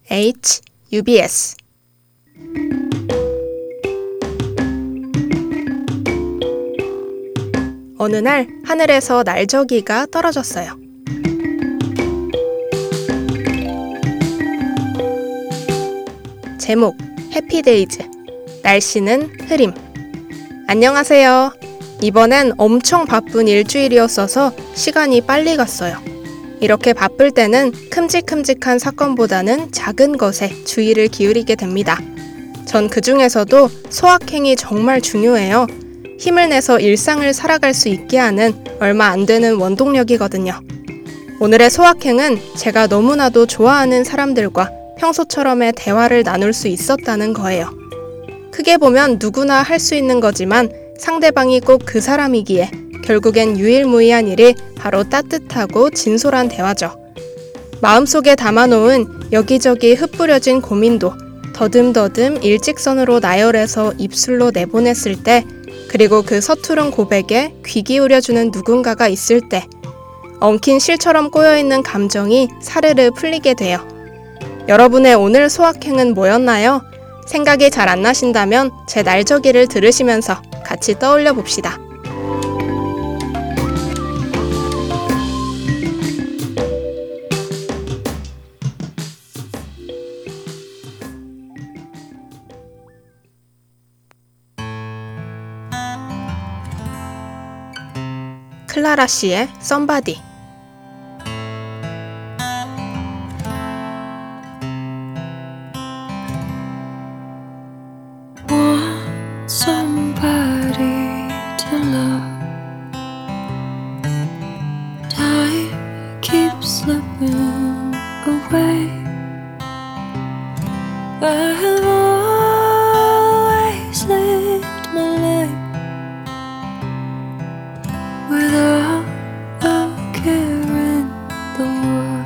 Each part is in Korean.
HUBS. 어느 날 하늘에서 날저기가 떨어졌어요. 제목 해피데이즈. 날씨는 흐림. 안녕하세요. 이번엔 엄청 바쁜 일주일이었어서 시간이 빨리 갔어요. 이렇게 바쁠 때는 큼직큼직한 사건보다는 작은 것에 주의를 기울이게 됩니다. 전 그중에서도 소확행이 정말 중요해요. 힘을 내서 일상을 살아갈 수 있게 하는 얼마 안 되는 원동력이거든요. 오늘의 소확행은 제가 너무나도 좋아하는 사람들과 평소처럼의 대화를 나눌 수 있었다는 거예요. 크게 보면 누구나 할 수 있는 거지만 상대방이 꼭 그 사람이기에 결국엔 유일무이한 일이 바로 따뜻하고 진솔한 대화죠. 마음속에 담아놓은 여기저기 흩뿌려진 고민도 더듬더듬 일직선으로 나열해서 입술로 내보냈을 때, 그리고 그 서투른 고백에 귀 기울여주는 누군가가 있을 때, 엉킨 실처럼 꼬여있는 감정이 사르르 풀리게 돼요. 여러분의 오늘 소확행은 뭐였나요? 생각이 잘 안 나신다면 제 날저기를 들으시면서 같이 떠올려 봅시다. 클라라 씨의 Somebody. Want somebody to love. Time keeps slipping away. I have always lived my life without a care in the world.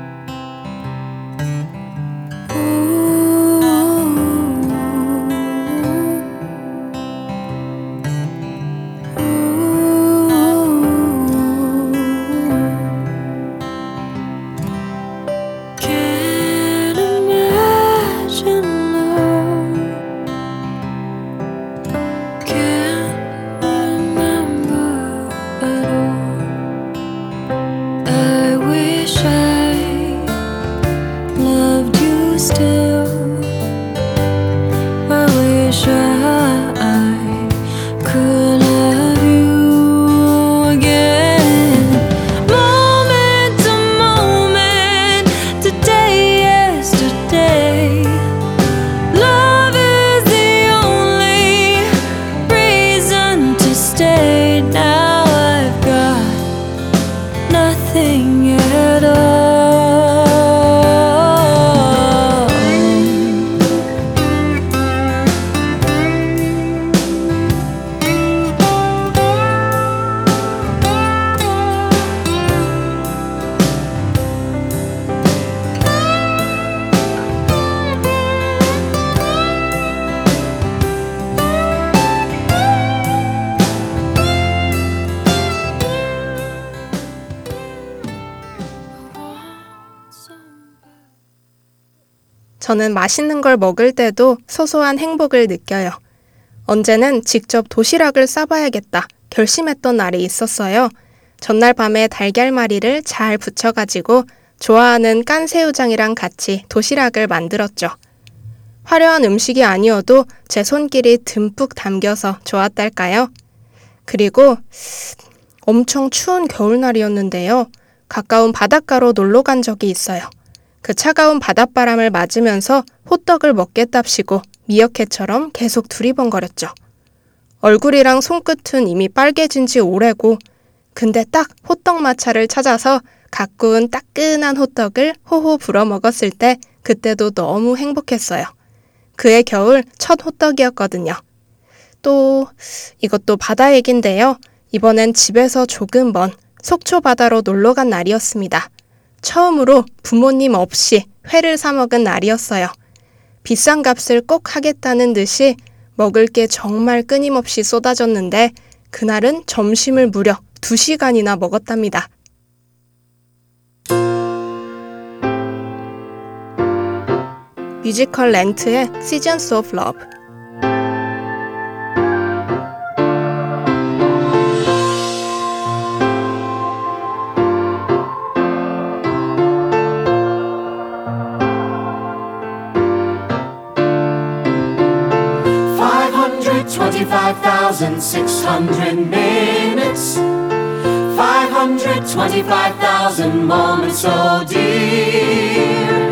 Can't imagine love. Can't remember at all. I wish I loved you still. I wish I could love you again. Moment to moment, today, yesterday. Love is the only reason to stay. Now I've got nothing at all. 저는 맛있는 걸 먹을 때도 소소한 행복을 느껴요. 언제는 직접 도시락을 싸봐야겠다 결심했던 날이 있었어요. 전날 밤에 달걀말이를 잘 부쳐가지고 좋아하는 깐새우장이랑 같이 도시락을 만들었죠. 화려한 음식이 아니어도 제 손길이 듬뿍 담겨서 좋았달까요? 그리고 엄청 추운 겨울날이었는데요. 가까운 바닷가로 놀러 간 적이 있어요. 그 차가운 바닷바람을 맞으면서 호떡을 먹겠답시고 미어캣처럼 계속 두리번거렸죠. 얼굴이랑 손끝은 이미 빨개진 지 오래고, 근데 딱 호떡마차를 찾아서 가꾸은 따끈한 호떡을 호호 불어 먹었을 때 그때도 너무 행복했어요. 그해 겨울 첫 호떡이었거든요. 또 이것도 바다 얘긴데요. 이번엔 집에서 조금 먼 속초 바다로 놀러 간 날이었습니다. 처음으로 부모님 없이 회를 사 먹은 날이었어요. 비싼 값을 꼭 하겠다는 듯이 먹을 게 정말 끊임없이 쏟아졌는데 그날은 점심을 무려 2시간이나 먹었답니다. 뮤지컬 렌트의 Seasons of Love. $525,600 minutes, 525,000 moments so dear.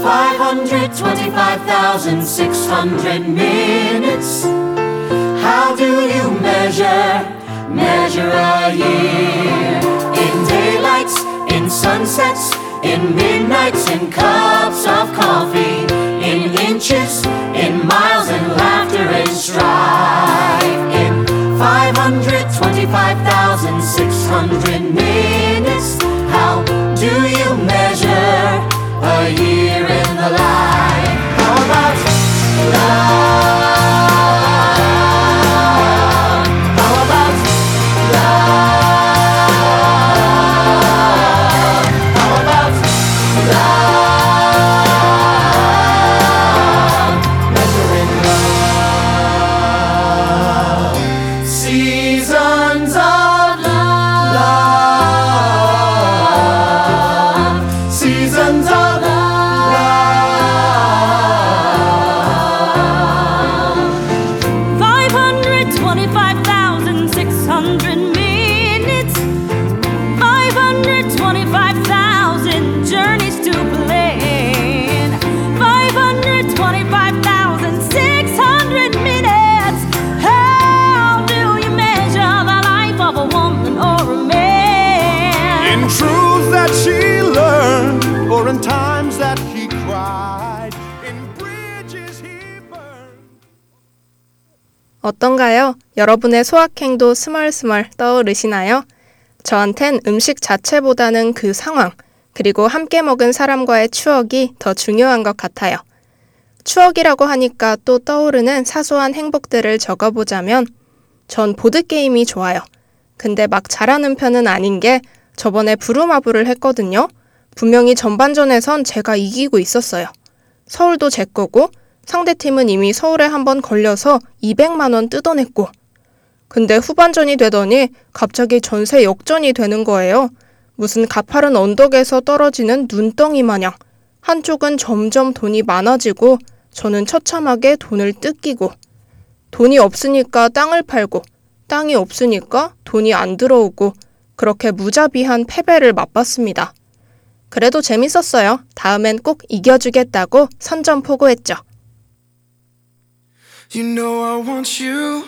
525,600 minutes. How do you measure a year? In daylights, in sunsets, in midnights, in cups of coffee, in inches, in miles, in laughter and strife. In 525,600 minutes, how do you measure a year in the life? How about love? How about love? How about love? Measuring love. Seasons of love. Seasons of love. 525,600 minutes, 525,000 journeys to plan, 525,600 minutes. How do you measure the life of a woman or a man? In truths that she learned, or in times that he cried, in bridges he burned. 어떤가요? 여러분의 소확행도 스멀스멀 떠오르시나요? 저한텐 음식 자체보다는 그 상황, 그리고 함께 먹은 사람과의 추억이 더 중요한 것 같아요. 추억이라고 하니까 또 떠오르는 사소한 행복들을 적어보자면 전 보드게임이 좋아요. 근데 막 잘하는 편은 아닌 게 저번에 부루마블을 했거든요. 분명히 전반전에선 제가 이기고 있었어요. 서울도 제 거고 상대팀은 이미 서울에 한번 걸려서 200만 원 뜯어냈고, 근데 후반전이 되더니 갑자기 전세 역전이 되는 거예요. 무슨 가파른 언덕에서 떨어지는 눈덩이 마냥 한쪽은 점점 돈이 많아지고 저는 처참하게 돈을 뜯기고, 돈이 없으니까 땅을 팔고 땅이 없으니까 돈이 안 들어오고, 그렇게 무자비한 패배를 맛봤습니다. 그래도 재밌었어요. 다음엔 꼭 이겨주겠다고 선전포고했죠. You know I want you.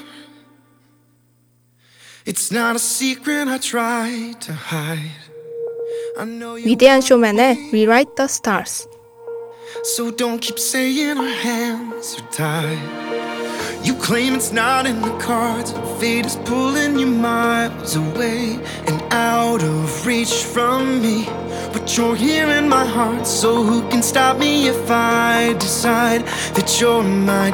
It's not a secret I try to hide. I know you 위대한 쇼맨의 Rewrite the Stars. So don't keep saying our hands are tied. You claim it's not in the cards. Fate is pulling you miles away and out of reach from me. But you're here in my heart, so who can stop me if I decide that you're my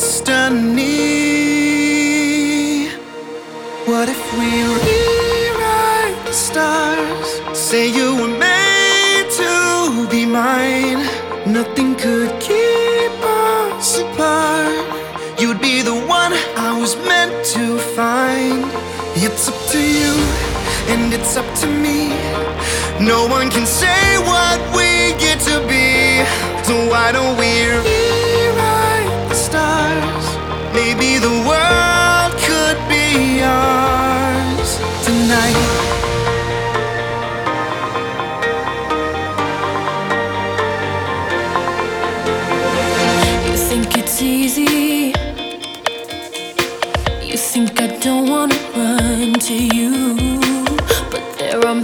destiny? What if we rewrite the stars? Say you were made to be mine. Nothing could keep us apart. You'd be the one I was meant to find. It's up to you, and it's up to me. No one can say what we get to be. So why don't we rewrite the stars? Maybe the world could be ours tonight. You think it's easy? You think I don't wanna run to you? But there are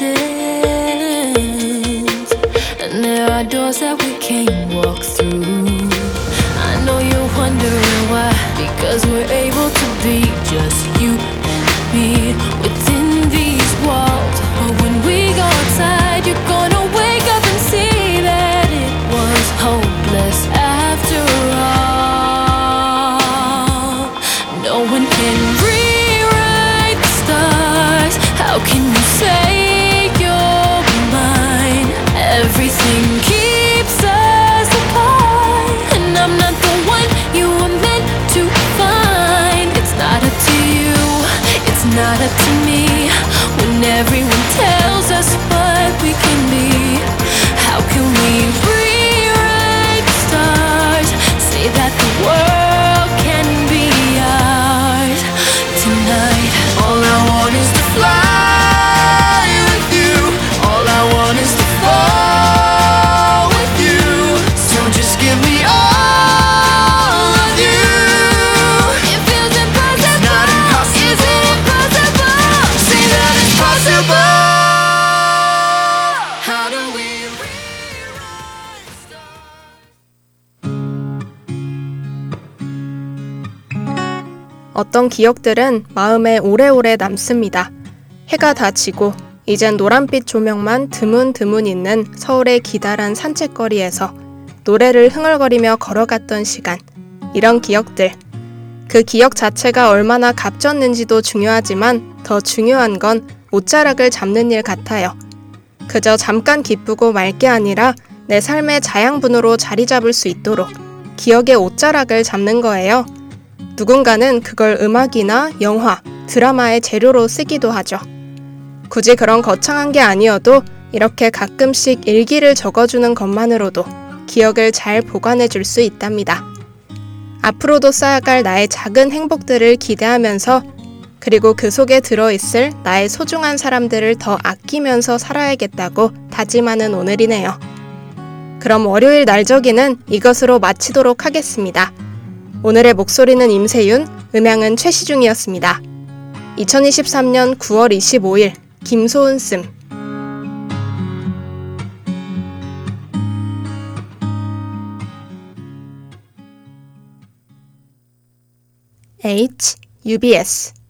mountains, and there are doors that we can't walk through. I know you're wondering why, because we're able to be just you and me within these walls. But when we go outside, you're gonna wake up and see that it was hopeless after all. No one can rewrite the stars. How can you say you're mine? Everything keeps 어떤 기억들은 마음에 오래오래 남습니다. 해가 다 지고 이젠 노란빛 조명만 드문드문 있는 서울의 기다란 산책거리에서 노래를 흥얼거리며 걸어갔던 시간. 이런 기억들. 그 기억 자체가 얼마나 값졌는지도 중요하지만 더 중요한 건 옷자락을 잡는 일 같아요. 그저 잠깐 기쁘고 말 게 아니라 내 삶의 자양분으로 자리 잡을 수 있도록 기억의 옷자락을 잡는 거예요. 누군가는 그걸 음악이나 영화, 드라마의 재료로 쓰기도 하죠. 굳이 그런 거창한 게 아니어도 이렇게 가끔씩 일기를 적어주는 것만으로도 기억을 잘 보관해 줄 수 있답니다. 앞으로도 쌓아갈 나의 작은 행복들을 기대하면서 그리고 그 속에 들어있을 나의 소중한 사람들을 더 아끼면서 살아야겠다고 다짐하는 오늘이네요. 그럼 월요일 날저기는 이것으로 마치도록 하겠습니다. 오늘의 목소리는 임세윤, 음향은 최시중이었습니다. 2023년 9월 25일 김소은 씀. UBS